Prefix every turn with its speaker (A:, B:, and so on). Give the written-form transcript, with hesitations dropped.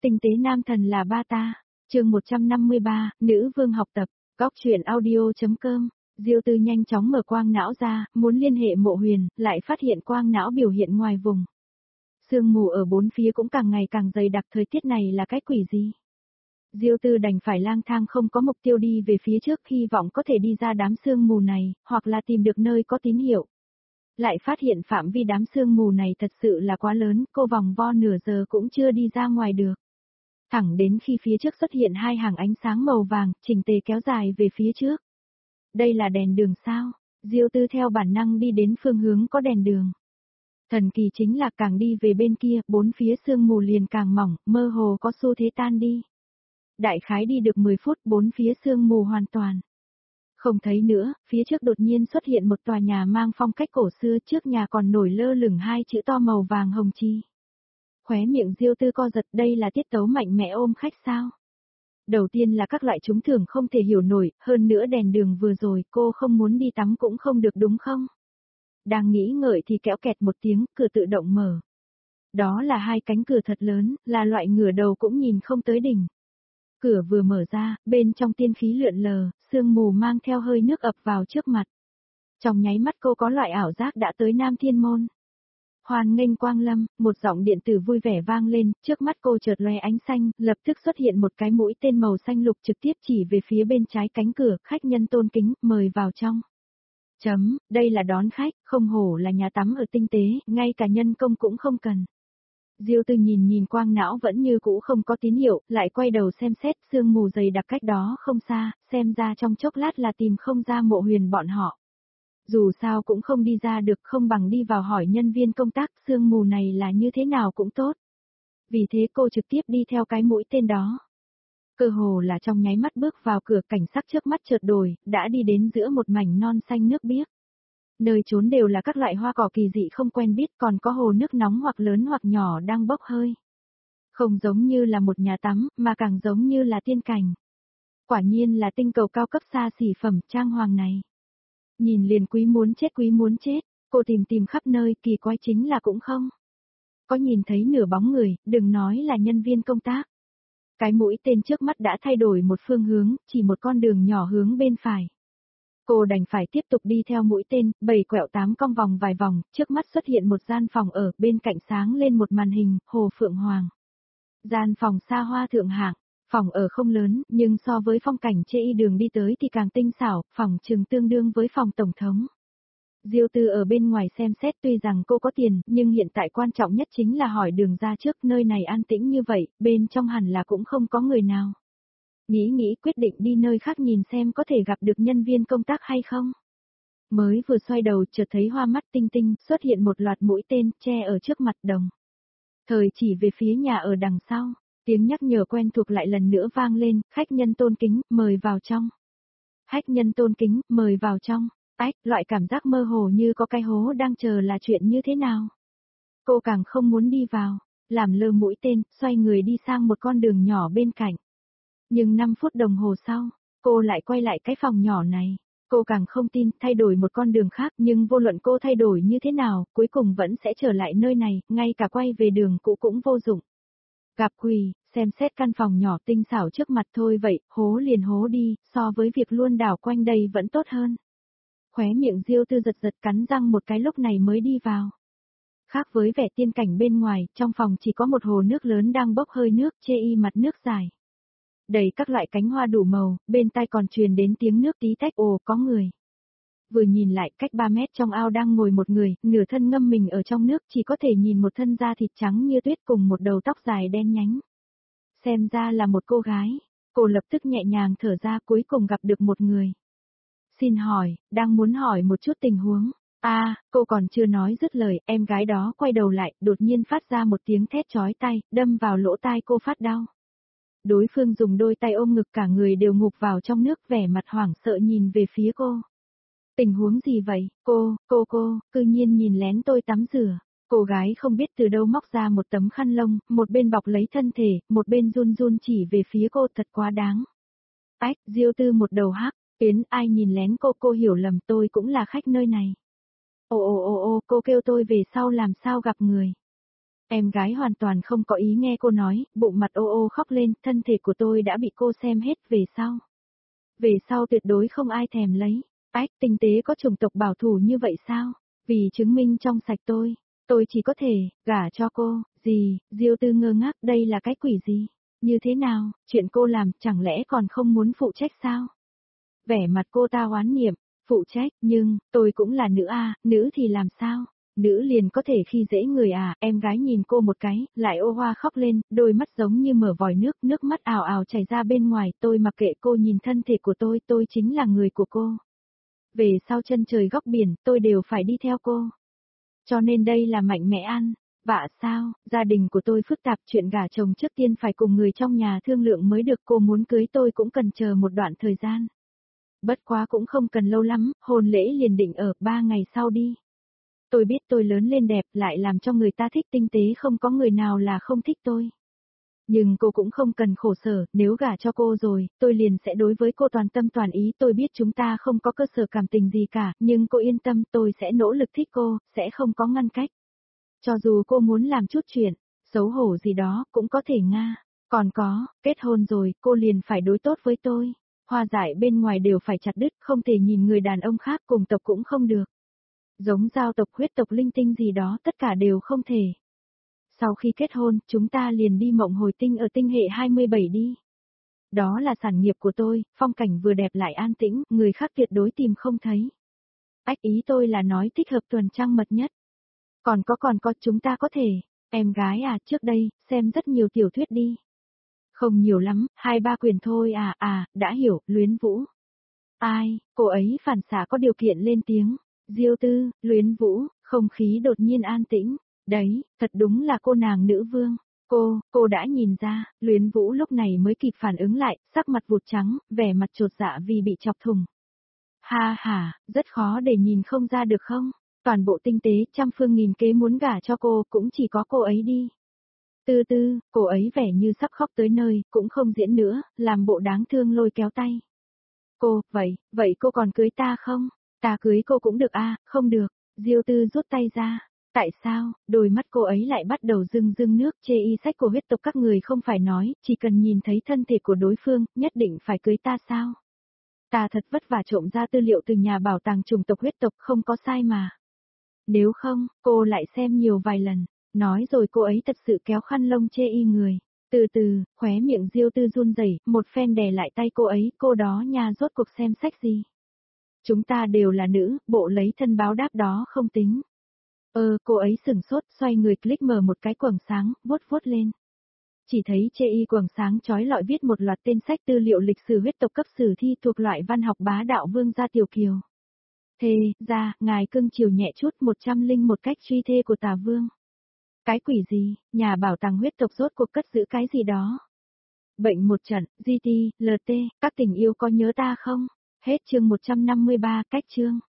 A: Tinh tế nam thần là ba ta. Chương 153, nữ vương học tập. Góc truyện audio.com. Diêu Tư nhanh chóng mở quang não ra, muốn liên hệ Mộ Huyền, lại phát hiện quang não biểu hiện ngoài vùng. Sương mù ở bốn phía cũng càng ngày càng dày đặc, thời tiết này là cái quỷ gì? Diêu Tư đành phải lang thang không có mục tiêu đi về phía trước, hy vọng có thể đi ra đám sương mù này, hoặc là tìm được nơi có tín hiệu. Lại phát hiện phạm vi đám sương mù này thật sự là quá lớn, cô vòng vo nửa giờ cũng chưa đi ra ngoài được. Thẳng đến khi phía trước xuất hiện hai hàng ánh sáng màu vàng, chỉnh tề kéo dài về phía trước. Đây là đèn đường sao? Diêu Tư theo bản năng đi đến phương hướng có đèn đường. Thần kỳ chính là càng đi về bên kia, bốn phía sương mù liền càng mỏng, mơ hồ có xu thế tan đi. Đại khái đi được 10 phút, bốn phía sương mù hoàn toàn không thấy nữa, phía trước đột nhiên xuất hiện một tòa nhà mang phong cách cổ xưa, trước nhà còn nổi lơ lửng hai chữ to màu vàng hồng chi. Khóe miệng Diêu Tư co giật, đây là tiết tấu mạnh mẽ ôm khách sao? Đầu tiên là các loại trúng thưởng không thể hiểu nổi, hơn nữa đèn đường vừa rồi cô không muốn đi tắm cũng không được đúng không? Đang nghĩ ngợi thì kéo kẹt một tiếng, cửa tự động mở. Đó là hai cánh cửa thật lớn, là loại ngửa đầu cũng nhìn không tới đỉnh. Cửa vừa mở ra, bên trong tiên khí lượn lờ, sương mù mang theo hơi nước ập vào trước mặt. Trong nháy mắt cô có loại ảo giác đã tới Nam Thiên Môn. Hoan nghênh quang lâm, một giọng điện tử vui vẻ vang lên, trước mắt cô chợt lóe ánh xanh, lập tức xuất hiện một cái mũi tên màu xanh lục trực tiếp chỉ về phía bên trái cánh cửa, khách nhân tôn kính, mời vào trong. Đây là đón khách, không hổ là nhà tắm ở tinh tế, ngay cả nhân công cũng không cần. Diêu Tư nhìn quang não vẫn như cũ không có tín hiệu, lại quay đầu xem xét, sương mù dày đặc cách đó không xa, xem ra trong chốc lát là tìm không ra Mộ Huyền bọn họ. Dù sao cũng không đi ra được, không bằng đi vào hỏi nhân viên công tác, sương mù này là như thế nào cũng tốt. Vì thế cô trực tiếp đi theo cái mũi tên đó. Cơ hồ là trong nháy mắt bước vào cửa, cảnh sắc trước mắt chợt đổi, đã đi đến giữa một mảnh non xanh nước biếc. Nơi trốn đều là các loại hoa cỏ kỳ dị không quen biết, còn có hồ nước nóng hoặc lớn hoặc nhỏ đang bốc hơi. Không giống như là một nhà tắm, mà càng giống như là tiên cảnh. Quả nhiên là tinh cầu cao cấp xa xỉ phẩm trang hoàng này. Nhìn liền quý muốn chết, cô tìm khắp nơi, kỳ quái chính là cũng không có nhìn thấy nửa bóng người, đừng nói là nhân viên công tác. Cái mũi tên trước mắt đã thay đổi một phương hướng, chỉ một con đường nhỏ hướng bên phải. Cô đành phải tiếp tục đi theo mũi tên, 7 quẹo 8 cong vòng vài vòng, trước mắt xuất hiện một gian phòng ở, bên cạnh sáng lên một màn hình, Hồ Phượng Hoàng. Gian phòng xa hoa thượng hạng, phòng ở không lớn, nhưng so với phong cảnh trên đường đi tới thì càng tinh xảo, phòng trường tương đương với phòng tổng thống. Diêu Tư ở bên ngoài xem xét, tuy rằng cô có tiền, nhưng hiện tại quan trọng nhất chính là hỏi đường ra trước, nơi này an tĩnh như vậy, bên trong hẳn là cũng không có người nào. Nghĩ quyết định đi nơi khác nhìn xem có thể gặp được nhân viên công tác hay không. Mới vừa xoay đầu chợt thấy hoa mắt tinh tinh, xuất hiện một loạt mũi tên, che ở trước mặt đồng. Thời chỉ về phía nhà ở đằng sau, tiếng nhắc nhở quen thuộc lại lần nữa vang lên, khách nhân tôn kính, mời vào trong. Khách nhân tôn kính, mời vào trong. Loại cảm giác mơ hồ như có cái hố đang chờ là chuyện như thế nào. Cô càng không muốn đi vào, làm lơ mũi tên, xoay người đi sang một con đường nhỏ bên cạnh. Nhưng 5 phút đồng hồ sau, cô lại quay lại cái phòng nhỏ này. Cô càng không tin, thay đổi một con đường khác, nhưng vô luận cô thay đổi như thế nào, cuối cùng vẫn sẽ trở lại nơi này, ngay cả quay về đường cũ cũng vô dụng. Gặp quỷ, xem xét căn phòng nhỏ tinh xảo trước mặt thôi vậy, hố liền hố đi, so với việc luôn đảo quanh đây vẫn tốt hơn. Khóe miệng Diêu Tư giật cắn răng một cái, lúc này mới đi vào. Khác với vẻ tiên cảnh bên ngoài, trong phòng chỉ có một hồ nước lớn đang bốc hơi nước, chê y mặt nước dài. Đầy các loại cánh hoa đủ màu, bên tai còn truyền đến tiếng nước tí tách, ồ có người. Vừa nhìn lại, cách 3 mét trong ao đang ngồi một người, nửa thân ngâm mình ở trong nước, chỉ có thể nhìn một thân da thịt trắng như tuyết cùng một đầu tóc dài đen nhánh. Xem ra là một cô gái, cô lập tức nhẹ nhàng thở ra, cuối cùng gặp được một người. Xin hỏi, đang muốn hỏi một chút tình huống. Cô còn chưa nói dứt lời, em gái đó quay đầu lại, đột nhiên phát ra một tiếng thét chói tai, đâm vào lỗ tai cô phát đau. Đối phương dùng đôi tay ôm ngực, cả người đều ngụp vào trong nước, vẻ mặt hoảng sợ nhìn về phía cô. Tình huống gì vậy, cô, cư nhiên nhìn lén tôi tắm rửa. Cô gái không biết từ đâu móc ra một tấm khăn lông, một bên bọc lấy thân thể, một bên run run chỉ về phía cô, thật quá đáng. Diêu Tư một đầu hắc, ai nhìn lén cô hiểu lầm, tôi cũng là khách nơi này. Cô kêu tôi về sau làm sao gặp người. Em gái hoàn toàn không có ý nghe cô nói, bụng mặt ô ô khóc lên, thân thể của tôi đã bị cô xem hết về sau. Về sau tuyệt đối không ai thèm lấy. Ách, tinh tế có chủng tộc bảo thủ như vậy sao? Vì chứng minh trong sạch tôi chỉ có thể, gả cho cô, gì, Diêu Tư ngơ ngác, đây là cái quỷ gì? Như thế nào, chuyện cô làm, chẳng lẽ còn không muốn phụ trách sao? Vẻ mặt cô ta oán niệm, phụ trách, nhưng, tôi cũng là nữ à, nữ thì làm sao? Nữ liền có thể khi dễ người à, em gái nhìn cô một cái, lại ô hoa khóc lên, đôi mắt giống như mở vòi nước, nước mắt ào ào chảy ra bên ngoài, tôi mặc kệ cô nhìn thân thể của tôi chính là người của cô. Về sau chân trời góc biển, tôi đều phải đi theo cô. Cho nên đây là mạnh mẽ ăn. Vạ sao, gia đình của tôi phức tạp, chuyện gả chồng trước tiên phải cùng người trong nhà thương lượng mới được, cô muốn cưới tôi cũng cần chờ một đoạn thời gian. Bất quá cũng không cần lâu lắm, hôn lễ liền định ở 3 ngày sau đi. Tôi biết tôi lớn lên đẹp lại làm cho người ta thích, tinh tế không có người nào là không thích tôi. Nhưng cô cũng không cần khổ sở, nếu gả cho cô rồi, tôi liền sẽ đối với cô toàn tâm toàn ý, tôi biết chúng ta không có cơ sở cảm tình gì cả, nhưng cô yên tâm, tôi sẽ nỗ lực thích cô, sẽ không có ngăn cách. Cho dù cô muốn làm chút chuyện, xấu hổ gì đó, cũng có thể nga. Còn có, kết hôn rồi, cô liền phải đối tốt với tôi. Hoa dại bên ngoài đều phải chặt đứt, không thể nhìn người đàn ông khác cùng tộc cũng không được. Giống giao tộc huyết tộc linh tinh gì đó, tất cả đều không thể. Sau khi kết hôn, chúng ta liền đi mộng hồi tinh ở tinh hệ 27 đi. Đó là sản nghiệp của tôi, phong cảnh vừa đẹp lại an tĩnh, người khác tuyệt đối tìm không thấy. Ách, ý tôi là nói thích hợp tuần trăng mật nhất. Còn có chúng ta có thể, em gái à, trước đây, xem rất nhiều tiểu thuyết đi. Không nhiều lắm, 2-3 quyển thôi đã hiểu, Luyến Vũ. Ai, cô ấy phản xạ có điều kiện lên tiếng. Diêu Tư, Luyến Vũ, không khí đột nhiên an tĩnh. Đấy, thật đúng là cô nàng nữ vương. Cô đã nhìn ra, Luyến Vũ lúc này mới kịp phản ứng lại, sắc mặt vụt trắng, vẻ mặt trột dạ vì bị chọc thủng. Ha ha, rất khó để nhìn không ra được không? Toàn bộ tinh tế, trăm phương nghìn kế muốn gả cho cô, cũng chỉ có cô ấy đi. Tư, cô ấy vẻ như sắp khóc tới nơi, cũng không diễn nữa, làm bộ đáng thương lôi kéo tay. Cô, vậy cô còn cưới ta không? Ta cưới cô cũng được không được. Diêu Tư rút tay ra. Tại sao, đôi mắt cô ấy lại bắt đầu rưng rưng nước, chê y sách của huyết tộc các người không phải nói, chỉ cần nhìn thấy thân thể của đối phương, nhất định phải cưới ta sao? Ta thật vất vả trộm ra tư liệu từ nhà bảo tàng chủng tộc huyết tộc, không có sai mà. Nếu không, cô lại xem nhiều vài lần. Nói rồi cô ấy thật sự kéo khăn lông chê y người. Từ từ, khóe miệng Diêu Tư run rẩy, một phen đè lại tay cô ấy, cô đó nha, rốt cuộc xem sách gì. Chúng ta đều là nữ, bộ lấy thân báo đáp đó không tính. Cô ấy sửng sốt, xoay người click mở một cái quầng sáng, vuốt vuốt lên. Chỉ thấy chê y quầng sáng chói lọi viết một loạt tên sách tư liệu lịch sử huyết tộc cấp sử thi thuộc loại văn học bá đạo vương gia tiểu kiều. Thề, ra, ngài cưng chiều nhẹ chút 101 cách truy thê của tà vương. Cái quỷ gì, nhà bảo tàng huyết tộc rốt cuộc cất giữ cái gì đó. Bệnh một trận, GT, LT, các tình yêu có nhớ ta không? Hết chương 153, cách chương.